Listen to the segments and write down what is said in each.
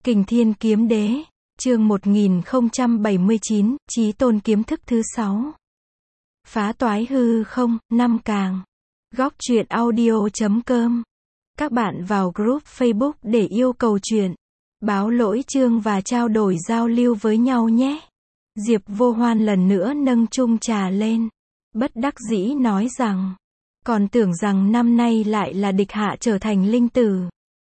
Kình Thiên Kiếm Đế, chương 1079, Chí Tôn kiếm thức thứ 6. Phá toái hư không, 5 càng. Góc truyện audio.com. Các bạn vào group Facebook để yêu cầu truyện, báo lỗi chương và trao đổi giao lưu với nhau nhé. Diệp Vô Hoan lần nữa nâng chung trà lên, bất đắc dĩ nói rằng, còn tưởng rằng năm nay lại là địch hạ trở thành linh tử.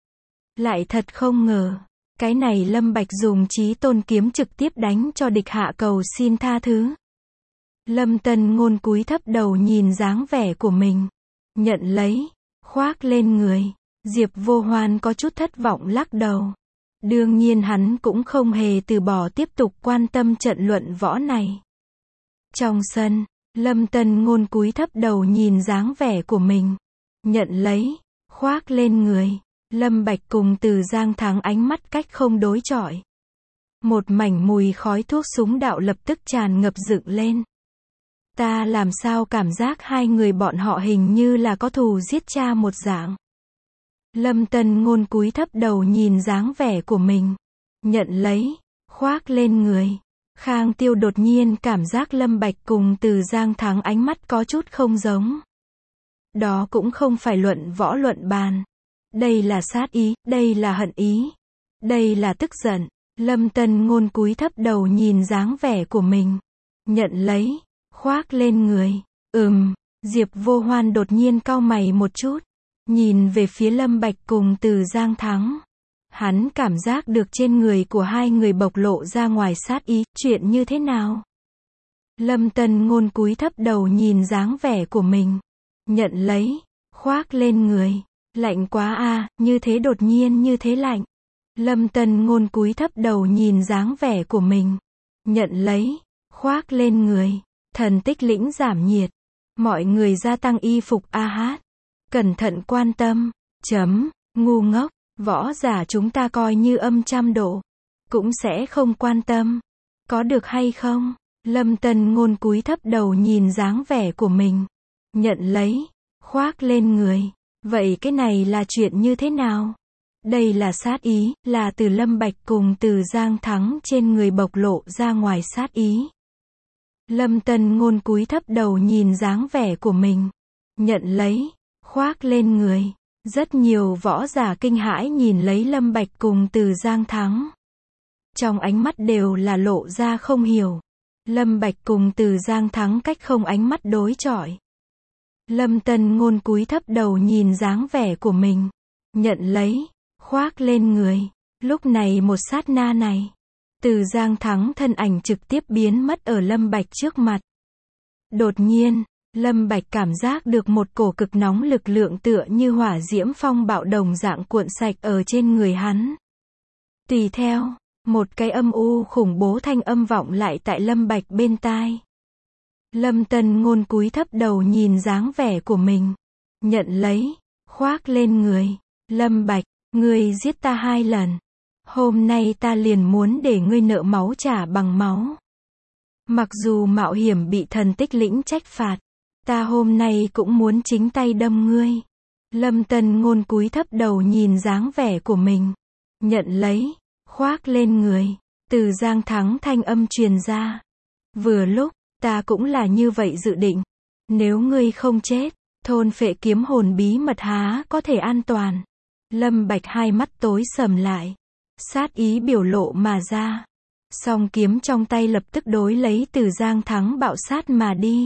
Lại thật không ngờ, cái này Lâm Bạch dùng Chí Tôn kiếm trực tiếp đánh cho địch hạ cầu xin tha thứ. Lâm Tân Ngôn cúi thấp đầu nhìn dáng vẻ của mình, nhận lấy, khoác lên người. Diệp Vô Hoan có chút thất vọng lắc đầu. Đương nhiên hắn cũng không hề từ bỏ tiếp tục quan tâm trận luận võ này. Trong sân, Lâm Tân Ngôn cúi thấp đầu nhìn dáng vẻ của mình, nhận lấy, khoác lên người. Lâm Bạch cùng Từ Giang Thắng ánh mắt cách không đối chọi. Một mảnh mùi khói thuốc súng đạo lập tức tràn ngập dựng lên. Ta làm sao cảm giác hai người bọn họ hình như là có thù giết cha một dạng. Lâm Tân Ngôn cúi thấp đầu nhìn dáng vẻ của mình, nhận lấy, khoác lên người. Khang Tiêu đột nhiên cảm giác Lâm Bạch cùng Từ Giang Thắng ánh mắt có chút không giống. Đó cũng không phải luận võ luận bàn. Đây là sát ý, đây là hận ý, đây là tức giận. Lâm Tân Ngôn cúi thấp đầu nhìn dáng vẻ của mình, nhận lấy, khoác lên người. Diệp Vô Hoan đột nhiên cau mày một chút, nhìn về phía Lâm Bạch cùng Từ Giang Thắng. Hắn cảm giác được trên người của hai người bộc lộ ra ngoài sát ý, chuyện như thế nào? Lâm Tân Ngôn cúi thấp đầu nhìn dáng vẻ của mình, nhận lấy, khoác lên người. Lạnh quá a, như thế đột nhiên như thế lạnh. Lâm Tân Ngôn cúi thấp đầu nhìn dáng vẻ của mình, nhận lấy, khoác lên người. Thần tích lĩnh giảm nhiệt. Mọi người gia tăng y phục a hát. Cẩn thận quan tâm. Ngu ngốc. Võ giả chúng ta coi như âm trăm độ, cũng sẽ không quan tâm. Có được hay không? Lâm Tân Ngôn cúi thấp đầu nhìn dáng vẻ của mình, nhận lấy, khoác lên người. Vậy cái này là chuyện như thế nào? Đây là sát ý, là từ Lâm Bạch cùng Từ Giang Thắng trên người bộc lộ ra ngoài sát ý. Lâm Tân Ngôn cúi thấp đầu nhìn dáng vẻ của mình, nhận lấy, khoác lên người. Rất nhiều võ giả kinh hãi nhìn lấy Lâm Bạch cùng Từ Giang Thắng. Trong ánh mắt đều là lộ ra không hiểu. Lâm Bạch cùng Từ Giang Thắng cách không ánh mắt đối chọi. Lâm Tân Ngôn cúi thấp đầu nhìn dáng vẻ của mình, nhận lấy, khoác lên người. Lúc này một sát na này, Từ Giang Thắng thân ảnh trực tiếp biến mất ở Lâm Bạch trước mặt. Đột nhiên, Lâm Bạch cảm giác được một cổ cực nóng lực lượng tựa như hỏa diễm phong bạo đồng dạng cuộn sạch ở trên người hắn. Tùy theo, một cái âm u khủng bố thanh âm vọng lại tại Lâm Bạch bên tai. Lâm Tân Ngôn cúi thấp đầu nhìn dáng vẻ của mình, nhận lấy, khoác lên người. Lâm Bạch, ngươi giết ta 2 lần. Hôm nay ta liền muốn để ngươi nợ máu trả bằng máu. Mặc dù mạo hiểm bị thần tích lĩnh trách phạt, ta hôm nay cũng muốn chính tay đâm ngươi. Lâm Tân Ngôn cúi thấp đầu nhìn dáng vẻ của mình, nhận lấy, khoác lên người. Từ Giang Thắng thanh âm truyền ra. Vừa lúc, ta cũng là như vậy dự định. Nếu ngươi không chết, thôn phệ kiếm hồn bí mật há có thể an toàn. Lâm Bạch hai mắt tối sầm lại, sát ý biểu lộ mà ra. Song kiếm trong tay lập tức đối lấy Từ Giang Thắng bạo sát mà đi.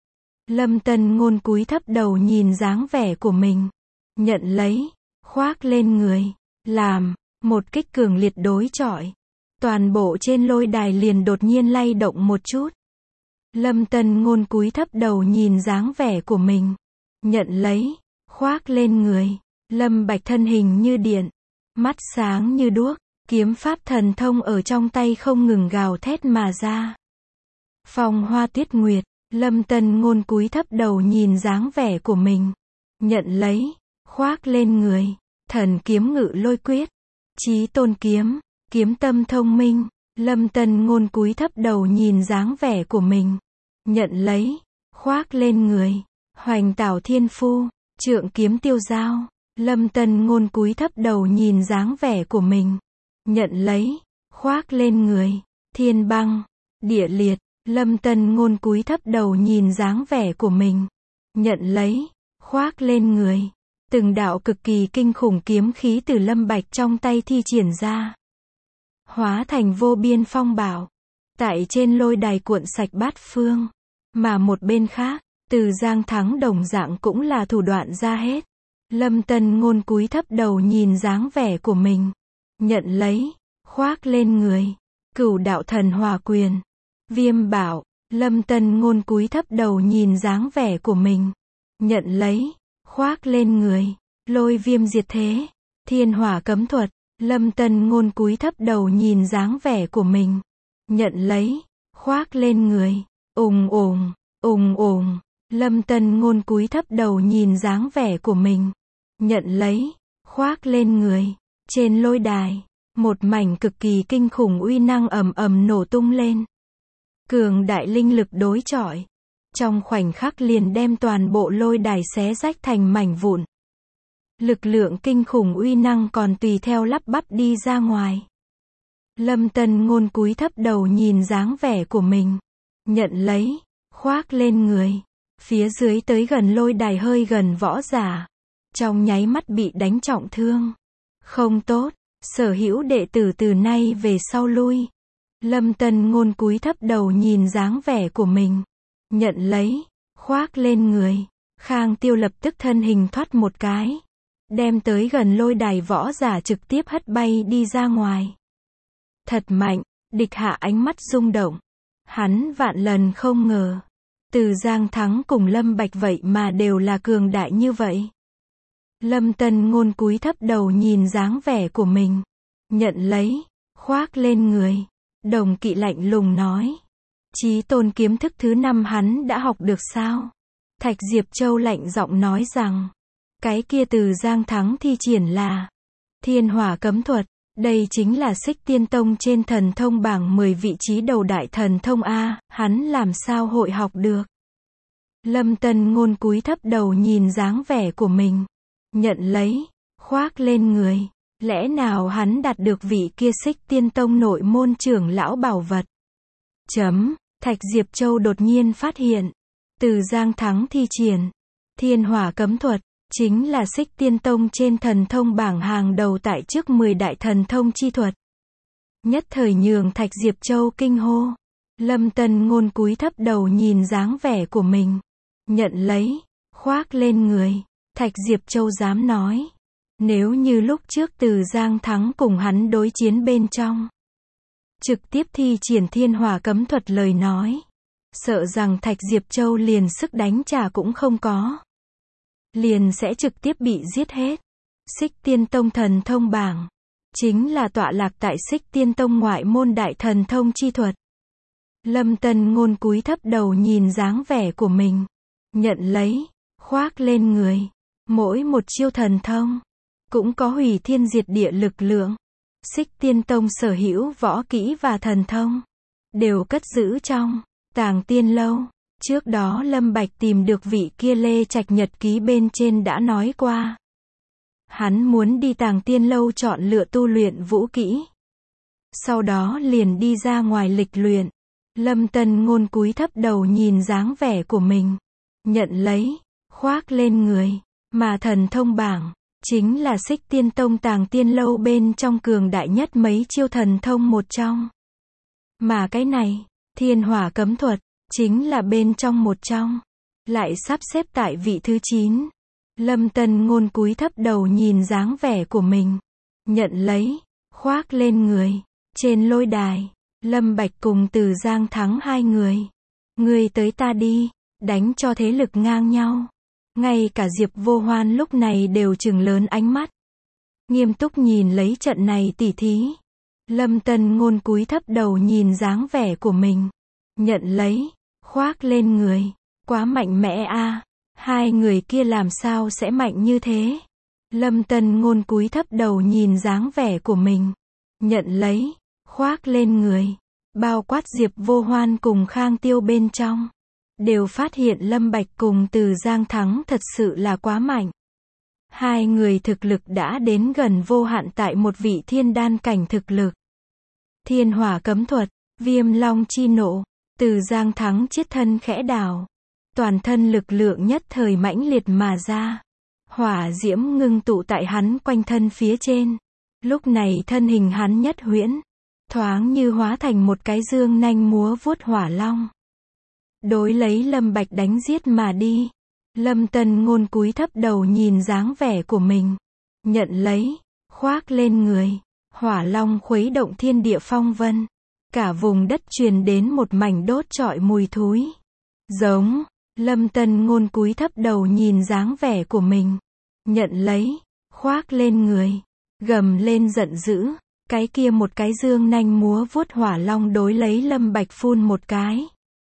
Lâm Tân Ngôn cúi thấp đầu nhìn dáng vẻ của mình, nhận lấy, khoác lên người. Làm một kích cường liệt đối chọi, toàn bộ trên lôi đài liền đột nhiên lay động một chút. Lâm Tân Ngôn cúi thấp đầu nhìn dáng vẻ của mình, nhận lấy, khoác lên người. Lâm Bạch thân hình như điện, mắt sáng như đuốc, kiếm pháp thần thông ở trong tay không ngừng gào thét mà ra. Phong Hoa Tuyết Nguyệt. Lâm Tân Ngôn cúi thấp đầu nhìn dáng vẻ của mình, nhận lấy, khoác lên người. Thần kiếm ngự lôi quyết. Chí Tôn kiếm, kiếm tâm thông minh. Lâm Tân Ngôn cúi thấp đầu nhìn dáng vẻ của mình, nhận lấy, khoác lên người. Hoành Tảo Thiên Phu, trượng kiếm tiêu dao. Lâm Tân Ngôn cúi thấp đầu nhìn dáng vẻ của mình, nhận lấy, khoác lên người. Thiên băng, địa liệt, Lâm Tân Ngôn cúi thấp đầu nhìn dáng vẻ của mình. Nhận lấy, khoác lên người. Từng đạo cực kỳ kinh khủng kiếm khí từ Lâm Bạch trong tay thi triển ra. Hóa thành vô biên phong bạo. Tại trên lôi đài cuộn sạch bát phương. Mà một bên khác, Từ Giang Thắng đồng dạng cũng là thủ đoạn ra hết. Lâm Tân Ngôn cúi thấp đầu nhìn dáng vẻ của mình. Nhận lấy, khoác lên người. Cửu đạo thần hỏa quyền. Viêm bảo, Lâm Tân Ngôn cúi thấp đầu nhìn dáng vẻ của mình. Nhận lấy, khoác lên người. Lôi viêm diệt thế. Thiên hỏa cấm thuật. Lâm Tân Ngôn cúi thấp đầu nhìn dáng vẻ của mình. Nhận lấy, khoác lên người. Ùng ùng, ùng ùng. Lâm Tân Ngôn cúi thấp đầu nhìn dáng vẻ của mình. Nhận lấy, khoác lên người. Trên lôi đài, một mảnh cực kỳ kinh khủng uy năng ầm ầm nổ tung lên. Cường đại linh lực đối chọi. Trong khoảnh khắc liền đem toàn bộ lôi đài xé rách thành mảnh vụn. Lực lượng kinh khủng uy năng còn tùy theo lắp bắp đi ra ngoài. Lâm Tân Ngôn cúi thấp đầu nhìn dáng vẻ của mình. Nhận lấy, khoác lên người. Phía dưới tới gần lôi đài hơi gần võ giả. Trong nháy mắt bị đánh trọng thương. Không tốt, sở hữu đệ tử từ nay về sau lui. Lâm Tân Ngôn cúi thấp đầu nhìn dáng vẻ của mình. Nhận lấy, khoác lên người. Khang Tiêu lập tức thân hình thoát một cái. Đem tới gần lôi đài võ giả trực tiếp hất bay đi ra ngoài. Thật mạnh, địch hạ ánh mắt rung động. Hắn vạn lần không ngờ. Từ Giang Thắng cùng Lâm Bạch vậy mà đều là cường đại như vậy. Lâm Tân Ngôn cúi thấp đầu nhìn dáng vẻ của mình. Nhận lấy, khoác lên người. Đồng Kỵ lạnh lùng nói. Chí tôn kiếm thức thứ 5 hắn đã học được sao? Thạch Diệp Châu lạnh giọng nói rằng. Cái kia Từ Giang Thắng thi triển là Thiên hỏa cấm thuật. Đây chính là Xích Tiên Tông trên thần thông bảng 10 vị trí đầu đại thần thông A, hắn làm sao hội học được? Lâm Tân Ngôn cúi thấp đầu nhìn dáng vẻ của mình. Nhận lấy, khoác lên người. Lẽ nào hắn đạt được vị kia Xích Tiên Tông nội môn trưởng lão bảo vật? Thạch Diệp Châu đột nhiên phát hiện. Từ Giang Thắng thi triển Thiên hỏa cấm thuật. Chính là Xích Tiên Tông trên thần thông bảng hàng đầu tại trước 10 đại thần thông chi thuật. Nhất thời nhường Thạch Diệp Châu kinh hô. Lâm Tân Ngôn cúi thấp đầu nhìn dáng vẻ của mình. Nhận lấy, khoác lên người. Thạch Diệp Châu dám nói. Nếu như lúc trước Từ Giang Thắng cùng hắn đối chiến bên trong. Trực tiếp thi triển thiên hỏa cấm thuật lời nói. Sợ rằng Thạch Diệp Châu liền sức đánh trả cũng không có. Liền sẽ trực tiếp bị giết hết. Xích Tiên Tông thần thông bảng. Chính là tọa lạc tại Xích Tiên Tông ngoại môn đại thần thông chi thuật. Lâm Tân Ngôn cúi thấp đầu nhìn dáng vẻ của mình. Nhận lấy, khoác lên người. Mỗi một chiêu thần thông. Cũng có hủy thiên diệt địa lực lượng. Xích Tiên Tông sở hữu võ kỹ và thần thông. Đều cất giữ trong Tàng Tiên Lâu. Trước đó Lâm Bạch tìm được vị kia Lê Trạch nhật ký bên trên đã nói qua. Hắn muốn đi Tàng Tiên Lâu chọn lựa tu luyện vũ kỹ. Sau đó liền đi ra ngoài lịch luyện. Lâm Tân Ngôn cúi thấp đầu nhìn dáng vẻ của mình. Nhận lấy, khoác lên người. Mà thần thông bảng, chính là Xích Tiên Tông Tàng Tiên Lâu bên trong cường đại nhất mấy chiêu thần thông một trong. Mà cái này, thiên hỏa cấm thuật. Chính là bên trong một trong. Lại sắp xếp tại vị thứ 9. Lâm Tân Ngôn cúi thấp đầu nhìn dáng vẻ của mình. Nhận lấy, khoác lên người. Trên lôi đài, Lâm Bạch cùng Từ Giang Thắng hai người. Người tới ta đi, đánh cho thế lực ngang nhau. Ngay cả Diệp Vô Hoan lúc này đều trừng lớn ánh mắt. Nghiêm túc nhìn lấy trận này tỉ thí. Lâm Tân Ngôn cúi thấp đầu nhìn dáng vẻ của mình. Nhận lấy, khoác lên người. Quá mạnh mẽ a. Hai người kia làm sao sẽ mạnh như thế? Lâm Tân Ngôn cúi thấp đầu nhìn dáng vẻ của mình. Nhận lấy, khoác lên người. Bao quát Diệp Vô Hoan cùng Khang Tiêu bên trong. Đều phát hiện Lâm Bạch cùng Từ Giang Thắng thật sự là quá mạnh. Hai người thực lực đã đến gần vô hạn tại một vị thiên đan cảnh thực lực. Thiên hỏa cấm thuật, viêm long chi nộ, Từ Giang Thắng chiết thân khẽ đảo. Toàn thân lực lượng nhất thời mãnh liệt mà ra. Hỏa diễm ngưng tụ tại hắn quanh thân phía trên. Lúc này thân hình hắn nhất huyễn, thoáng như hóa thành một cái dương nanh múa vuốt hỏa long. Đối lấy Lâm Bạch đánh giết mà đi. Lâm Tân Ngôn cúi thấp đầu nhìn dáng vẻ của mình. Nhận lấy, khoác lên người. Hỏa long khuấy động thiên địa phong vân. Cả vùng đất truyền đến một mảnh đốt trọi mùi thúi. Giống, Lâm Tân Ngôn cúi thấp đầu nhìn dáng vẻ của mình. Nhận lấy, khoác lên người. Gầm lên giận dữ. Cái kia một cái dương nanh múa vuốt hỏa long đối lấy Lâm Bạch phun một cái.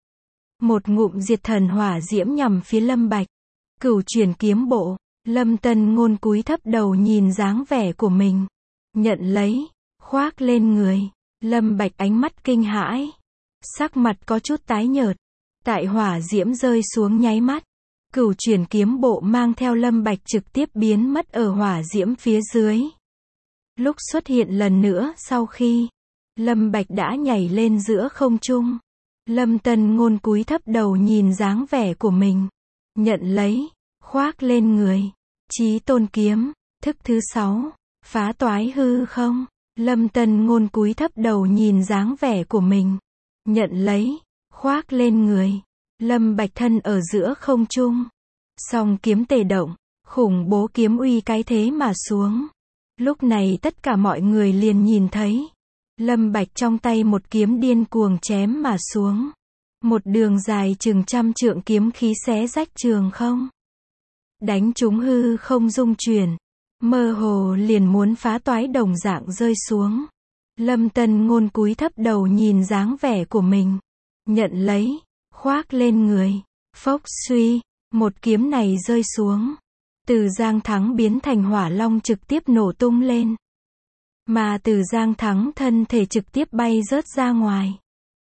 Một ngụm diệt thần hỏa diễm nhằm phía Lâm Bạch. Cửu chuyển kiếm bộ. Lâm Tân Ngôn cúi thấp đầu nhìn dáng vẻ của mình. Nhận lấy, khoác lên người. Lâm Bạch ánh mắt kinh hãi. Sắc mặt có chút tái nhợt. Tại hỏa diễm rơi xuống nháy mắt. Cửu chuyển kiếm bộ mang theo Lâm Bạch trực tiếp biến mất ở hỏa diễm phía dưới. Lúc xuất hiện lần nữa sau khi Lâm Bạch đã nhảy lên giữa không trung. Lâm Tân Ngôn cúi thấp đầu nhìn dáng vẻ của mình. Nhận lấy, khoác lên người. Chí tôn kiếm, thức thứ 6. Phá toái hư không. Lâm Tân Ngôn cúi thấp đầu nhìn dáng vẻ của mình. Nhận lấy, khoác lên người. Lâm Bạch thân ở giữa không trung. Song kiếm tề động, khủng bố kiếm uy cái thế mà xuống. Lúc này tất cả mọi người liền nhìn thấy. Lâm Bạch trong tay một kiếm điên cuồng chém mà xuống. Một đường dài chừng 100 trượng kiếm khí xé rách trường không. Đánh trúng hư không rung chuyển. Mơ hồ liền muốn phá toái đồng dạng rơi xuống. Lâm Tân Ngôn cúi thấp đầu nhìn dáng vẻ của mình. Nhận lấy, khoác lên người. Phốc suy, một kiếm này rơi xuống. Từ Giang Thắng biến thành hỏa long trực tiếp nổ tung lên. Mà Từ Giang Thắng thân thể trực tiếp bay rớt ra ngoài.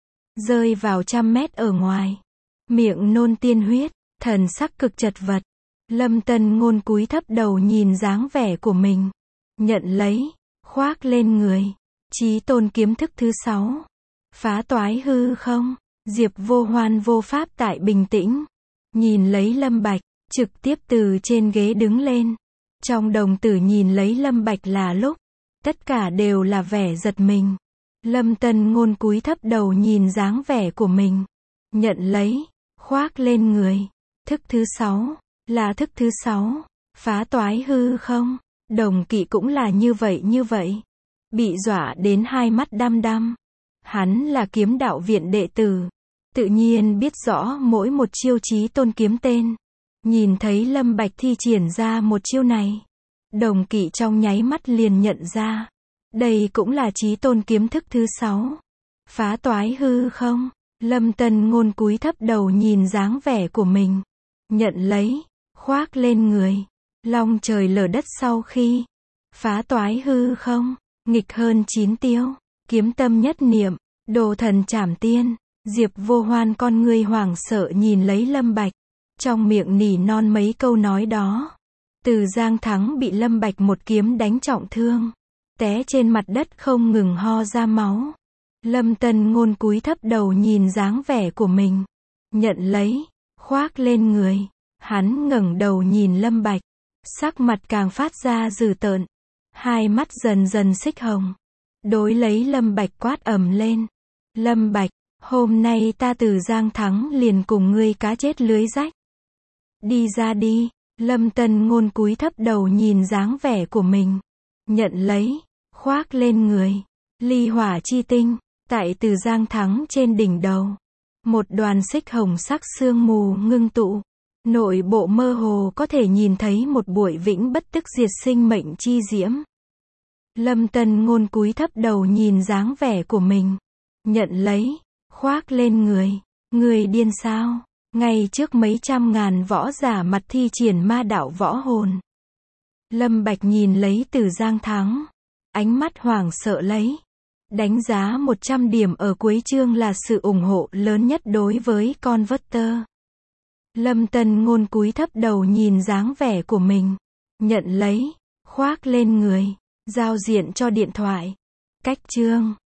Rơi vào 100 mét ở ngoài. Miệng nôn tiên huyết, thần sắc cực chật vật. Lâm Tân Ngôn cúi thấp đầu nhìn dáng vẻ của mình. Nhận lấy, khoác lên người. Chí tôn kiếm thức thứ 6. Phá toái hư không. Diệp Vô Hoan vô pháp tại bình tĩnh. Nhìn lấy Lâm Bạch, trực tiếp từ trên ghế đứng lên. Trong đồng tử nhìn lấy Lâm Bạch là lúc. Tất cả đều là vẻ giật mình. Lâm Tân Ngôn cúi thấp đầu nhìn dáng vẻ của mình. Nhận lấy, khoác lên người. Thức thứ 6. Là thức thứ 6. Phá toái hư không. Đồng Kỵ cũng là như vậy. Bị dọa đến hai mắt đăm đăm. Hắn là kiếm đạo viện đệ tử. Tự nhiên biết rõ mỗi một chiêu chí tôn kiếm tên. Nhìn thấy Lâm Bạch thi triển ra một chiêu này. Đồng Kỵ trong nháy mắt liền nhận ra. Đây cũng là chí tôn kiếm thức thứ 6. Phá toái hư không. Lâm Tân Ngôn cúi thấp đầu nhìn dáng vẻ của mình. Nhận lấy, khoác lên người. Long trời lở đất sau khi phá toái hư không. Nghịch hơn 9 tiêu. Kiếm tâm nhất niệm. Đồ thần trảm tiên. Diệp Vô Hoan con ngươi hoảng sợ nhìn lấy Lâm Bạch. Trong miệng nỉ non mấy câu nói đó. Từ Giang Thắng bị Lâm Bạch một kiếm đánh trọng thương. Té trên mặt đất không ngừng ho ra máu. Lâm Tân Ngôn cúi thấp đầu nhìn dáng vẻ của mình. Nhận lấy, khoác lên người. Hắn ngẩng đầu nhìn Lâm Bạch. Sắc mặt càng phát ra dữ tợn. Hai mắt dần dần xích hồng. Đối lấy Lâm Bạch quát ầm lên. Lâm Bạch, hôm nay ta Từ Giang Thắng liền cùng ngươi cá chết lưới rách. Đi ra đi. Lâm Tân Ngôn cúi thấp đầu nhìn dáng vẻ của mình. Nhận lấy, khoác lên người. Ly hỏa chi tinh. Tại Từ Giang Thắng trên đỉnh đầu. Một đoàn xích hồng sắc sương mù ngưng tụ. Nội bộ mơ hồ có thể nhìn thấy một bụi vĩnh bất tức diệt sinh mệnh chi diễm. Lâm Tân Ngôn cúi thấp đầu nhìn dáng vẻ của mình. Nhận lấy, khoác lên người. Người điên sao? Ngay trước mấy trăm ngàn võ giả mặt thi triển ma đạo võ hồn. Lâm Bạch nhìn lấy Từ Giang Thắng. Ánh mắt hoảng sợ lấy. Đánh giá 100 điểm ở cuối chương là sự ủng hộ lớn nhất đối với Converter. Lâm Tân Ngôn cúi thấp đầu nhìn dáng vẻ của mình. nhận lấy, khoác lên người, giao diện cho điện thoại. Cách chương